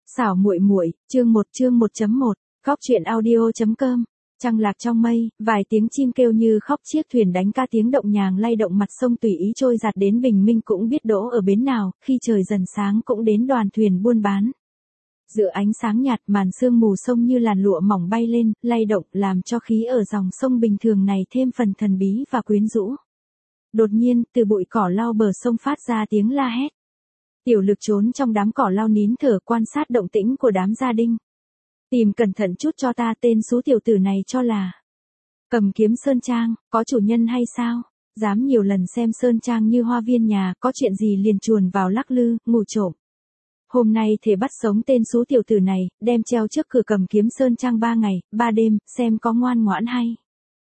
Xảo muội muội, chương 1.1. Góc truyện audio.com. Trăng lạc trong mây, vài tiếng chim kêu như khóc, chiếc thuyền đánh ca tiếng động nhàng lay động mặt sông tùy ý trôi giạt đến bình minh, cũng biết đỗ ở bến nào, khi trời dần sáng cũng đến đoàn thuyền buôn bán. Giữa ánh sáng nhạt, màn sương mù sông như làn lụa mỏng bay lên, lay động, làm cho khí ở dòng sông bình thường này thêm phần thần bí và quyến rũ. Đột nhiên, từ bụi cỏ lau bờ sông phát ra tiếng la hét. Tiểu Lực trốn trong đám cỏ lau nín thở quan sát động tĩnh của đám gia đình. Tìm cẩn thận chút cho ta, tên xú tiểu tử này cho là Cầm Kiếm Sơn Trang, có chủ nhân hay sao? Dám nhiều lần xem Sơn Trang như hoa viên nhà, có chuyện gì liền chuồn vào lắc lư, ngủ trộm. Hôm nay thể bắt sống tên xú tiểu tử này, đem treo trước cửa Cầm Kiếm Sơn Trang 3 ngày, 3 đêm, xem có ngoan ngoãn hay.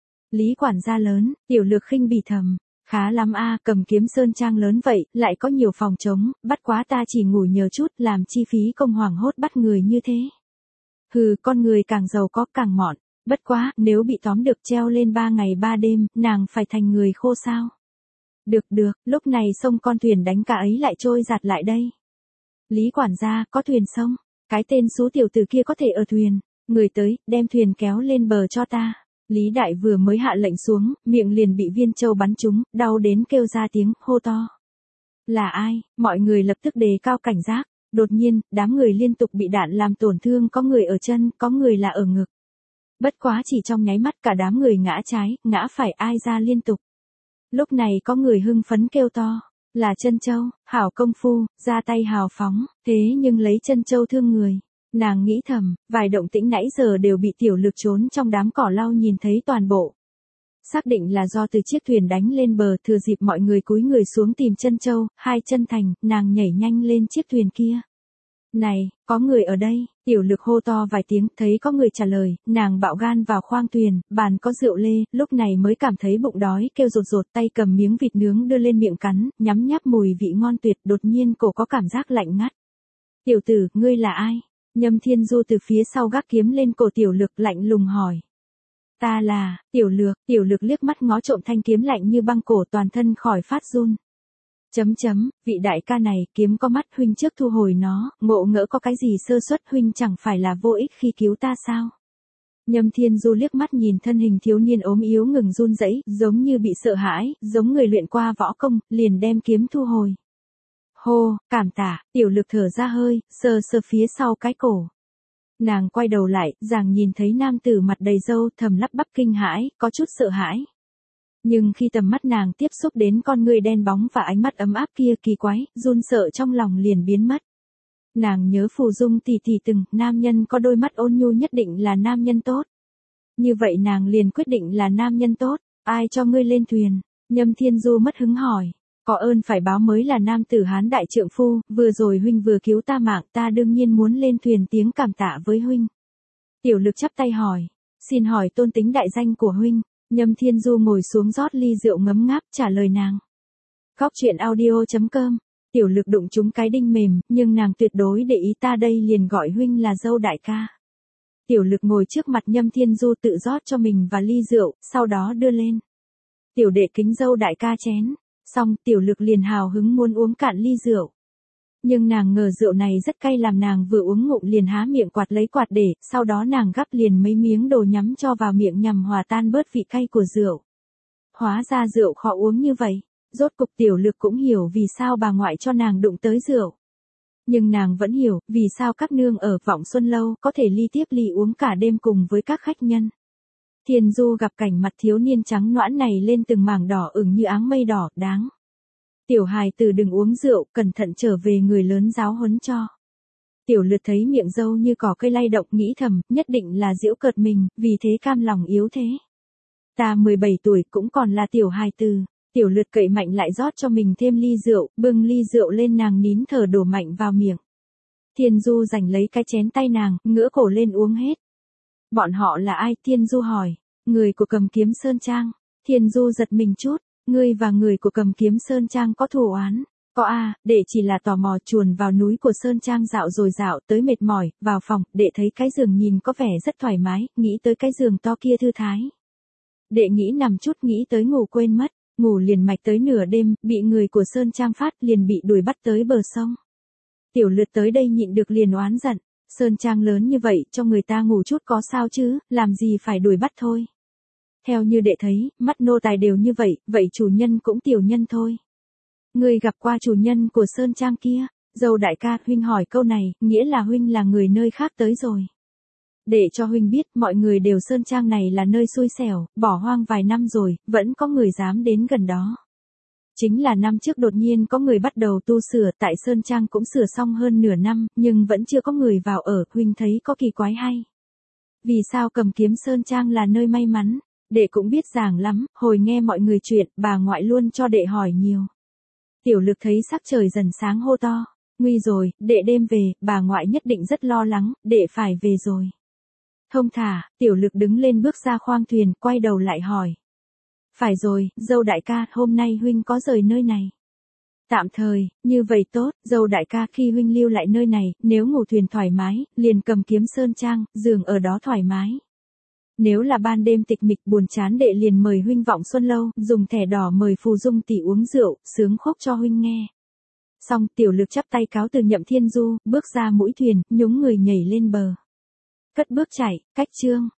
Lý quản gia lớn, Tiểu Lực khinh bỉ thầm. Khá lắm a, Cầm Kiếm Sơn Trang lớn vậy, lại có nhiều phòng trống, bắt quá ta chỉ ngủ nhờ chút, làm chi phí công hoảng hốt bắt người như thế. Hừ, con người càng giàu có càng mọn, bất quá, nếu bị tóm được treo lên 3 ngày 3 đêm, nàng phải thành người khô sao? Được, lúc này sông con thuyền đánh cá ấy lại trôi giạt lại đây. Lý quản gia, có thuyền sông, cái tên xú tiểu tử kia có thể ở thuyền, người tới, đem thuyền kéo lên bờ cho ta. Lý Đại vừa mới hạ lệnh xuống, miệng liền bị viên châu bắn trúng, đau đến kêu ra tiếng, hô to. Là ai? Mọi người lập tức đề cao cảnh giác. Đột nhiên, đám người liên tục bị đạn làm tổn thương, có người ở chân, có người là ở ngực. Bất quá chỉ trong nháy mắt cả đám người ngã trái, ngã phải ai ra liên tục. Lúc này có người hưng phấn kêu to. Là Trân Châu, hảo công phu, ra tay hào phóng, thế nhưng lấy Trân Châu thương người. Nàng nghĩ thầm, vài động tĩnh nãy giờ đều bị Tiểu Lực trốn trong đám cỏ lau nhìn thấy toàn bộ. Xác định là do từ chiếc thuyền đánh lên bờ, thừa dịp mọi người cúi người xuống tìm Trân Châu, hai chân thành, nàng nhảy nhanh lên chiếc thuyền kia. Này, có người ở đây, Tiểu Lực hô to vài tiếng, thấy có người trả lời, nàng bạo gan vào khoang thuyền, bàn có rượu lê, lúc này mới cảm thấy bụng đói, kêu rột rột, tay cầm miếng vịt nướng đưa lên miệng cắn, nhắm nháp mùi vị ngon tuyệt, đột nhiên cổ có cảm giác lạnh ngắt. Tiểu tử, ngươi là ai? Nhâm Thiên Du từ phía sau gác kiếm lên cổ Tiểu Lực lạnh lùng hỏi. Ta là, Tiểu Lực liếc mắt ngó trộm thanh kiếm lạnh như băng cổ, toàn thân khỏi phát run. Vị đại ca này, kiếm có mắt, huynh trước thu hồi nó, ngộ ngỡ có cái gì sơ suất, huynh chẳng phải là vô ích khi cứu ta sao? Nhâm Thiên Du liếc mắt nhìn thân hình thiếu niên ốm yếu ngừng run rẩy, giống như bị sợ hãi, giống người luyện qua võ công, liền đem kiếm thu hồi. Hô, cảm tạ, Tiểu Lực thở ra hơi, sờ phía sau cái cổ. Nàng quay đầu lại, nàng nhìn thấy nam tử mặt đầy râu, thầm lắp bắp kinh hãi, có chút sợ hãi. Nhưng khi tầm mắt nàng tiếp xúc đến con người đen bóng và ánh mắt ấm áp kia, kỳ quái, run sợ trong lòng liền biến mất. Nàng nhớ Phù Dung tỷ tỷ từng, nam nhân có đôi mắt ôn nhu nhất định là nam nhân tốt. Như vậy nàng liền quyết định là nam nhân tốt. Ai cho ngươi lên thuyền? Nhâm Thiên Du mất hứng hỏi. Có ơn phải báo mới là nam tử Hán đại trượng phu, vừa rồi huynh vừa cứu ta mạng, ta đương nhiên muốn lên thuyền tiếng cảm tạ với huynh. Tiểu Lực chắp tay hỏi. Xin hỏi tôn tính đại danh của huynh. Nhâm Thiên Du ngồi xuống rót ly rượu ngấm ngáp trả lời nàng. Góc truyện audio.com. Tiểu Lực đụng trúng cái đinh mềm, nhưng nàng tuyệt đối để ý, ta đây liền gọi huynh là dâu đại ca. Tiểu Lực ngồi trước mặt Nhâm Thiên Du tự rót cho mình và ly rượu, sau đó đưa lên. Tiểu đệ kính dâu đại ca chén. Xong, Tiểu Lực liền hào hứng muốn uống cạn ly rượu. Nhưng nàng ngờ rượu này rất cay, làm nàng vừa uống ngụm liền há miệng quạt lấy quạt để, sau đó nàng gắp liền mấy miếng đồ nhắm cho vào miệng nhằm hòa tan bớt vị cay của rượu. Hóa ra rượu khó uống như vậy. Rốt cục Tiểu Lực cũng hiểu vì sao bà ngoại cho nàng đụng tới rượu. Nhưng nàng vẫn hiểu, vì sao các nương ở Vọng Xuân Lâu có thể ly tiếp ly uống cả đêm cùng với các khách nhân. Thiên Du gặp cảnh mặt thiếu niên trắng nõn này lên từng mảng đỏ ửng như áng mây đỏ, đáng. Tiểu hài tử đừng uống rượu, cẩn thận trở về người lớn giáo huấn cho. Tiểu Lực thấy miệng dâu như cỏ cây lay động, nghĩ thầm, nhất định là giễu cợt mình, vì thế cam lòng yếu thế. Ta 17 tuổi cũng còn là tiểu hài tử. Tiểu Lực cậy mạnh lại rót cho mình thêm ly rượu, bưng ly rượu lên, nàng nín thở đổ mạnh vào miệng. Thiên Du giành lấy cái chén tay nàng, ngửa cổ lên uống hết. Bọn họ là ai? Thiên Du hỏi. Người của Cầm Kiếm Sơn Trang. Thiên Du giật mình chút. Ngươi và người của Cầm Kiếm Sơn Trang có thù oán? Có à, đệ chỉ là tò mò chuồn vào núi của Sơn Trang dạo rồi dạo tới mệt mỏi, vào phòng, đệ thấy cái giường nhìn có vẻ rất thoải mái, nghĩ tới cái giường to kia thư thái. Đệ nghĩ nằm chút, nghĩ tới ngủ quên mất, ngủ liền mạch tới nửa đêm, bị người của Sơn Trang phát, liền bị đuổi bắt tới bờ sông. Tiểu Lực tới đây nhịn được liền oán giận. Sơn trang lớn như vậy cho người ta ngủ chút có sao chứ, làm gì phải đuổi bắt thôi. Theo như đệ thấy, mắt nô tài đều như vậy, vậy chủ nhân cũng tiểu nhân thôi. Ngươi gặp qua chủ nhân của Sơn trang kia, dâu đại ca, huynh hỏi câu này, nghĩa là huynh là người nơi khác tới rồi. Để cho huynh biết, mọi người đều Sơn trang này là nơi xui xẻo, bỏ hoang vài năm rồi, vẫn có người dám đến gần đó. Chính là năm trước đột nhiên có người bắt đầu tu sửa, tại Sơn Trang cũng sửa xong hơn nửa năm, nhưng vẫn chưa có người vào ở, huynh thấy có kỳ quái hay. Vì sao Cầm Kiếm Sơn Trang là nơi may mắn, đệ cũng biết giảng lắm, hồi nghe mọi người chuyện, bà ngoại luôn cho đệ hỏi nhiều. Tiểu Lực thấy sắc trời dần sáng hô to, nguy rồi, đệ đêm về, bà ngoại nhất định rất lo lắng, đệ phải về rồi. Thông thả, Tiểu Lực đứng lên bước ra khoang thuyền, quay đầu lại hỏi. Phải rồi, dâu đại ca, hôm nay huynh có rời nơi này. Tạm thời, như vậy tốt, dâu đại ca khi huynh lưu lại nơi này, nếu ngủ thuyền thoải mái, liền Cầm Kiếm Sơn Trang, giường ở đó thoải mái. Nếu là ban đêm tịch mịch buồn chán đệ liền mời huynh Vọng Xuân Lâu, dùng thẻ đỏ mời Phù Dung tỷ uống rượu, sướng khúc cho huynh nghe. Xong, Tiểu Lực chắp tay cáo từ Nhậm Thiên Du, bước ra mũi thuyền, nhúng người nhảy lên bờ. Cất bước chạy, cách chương.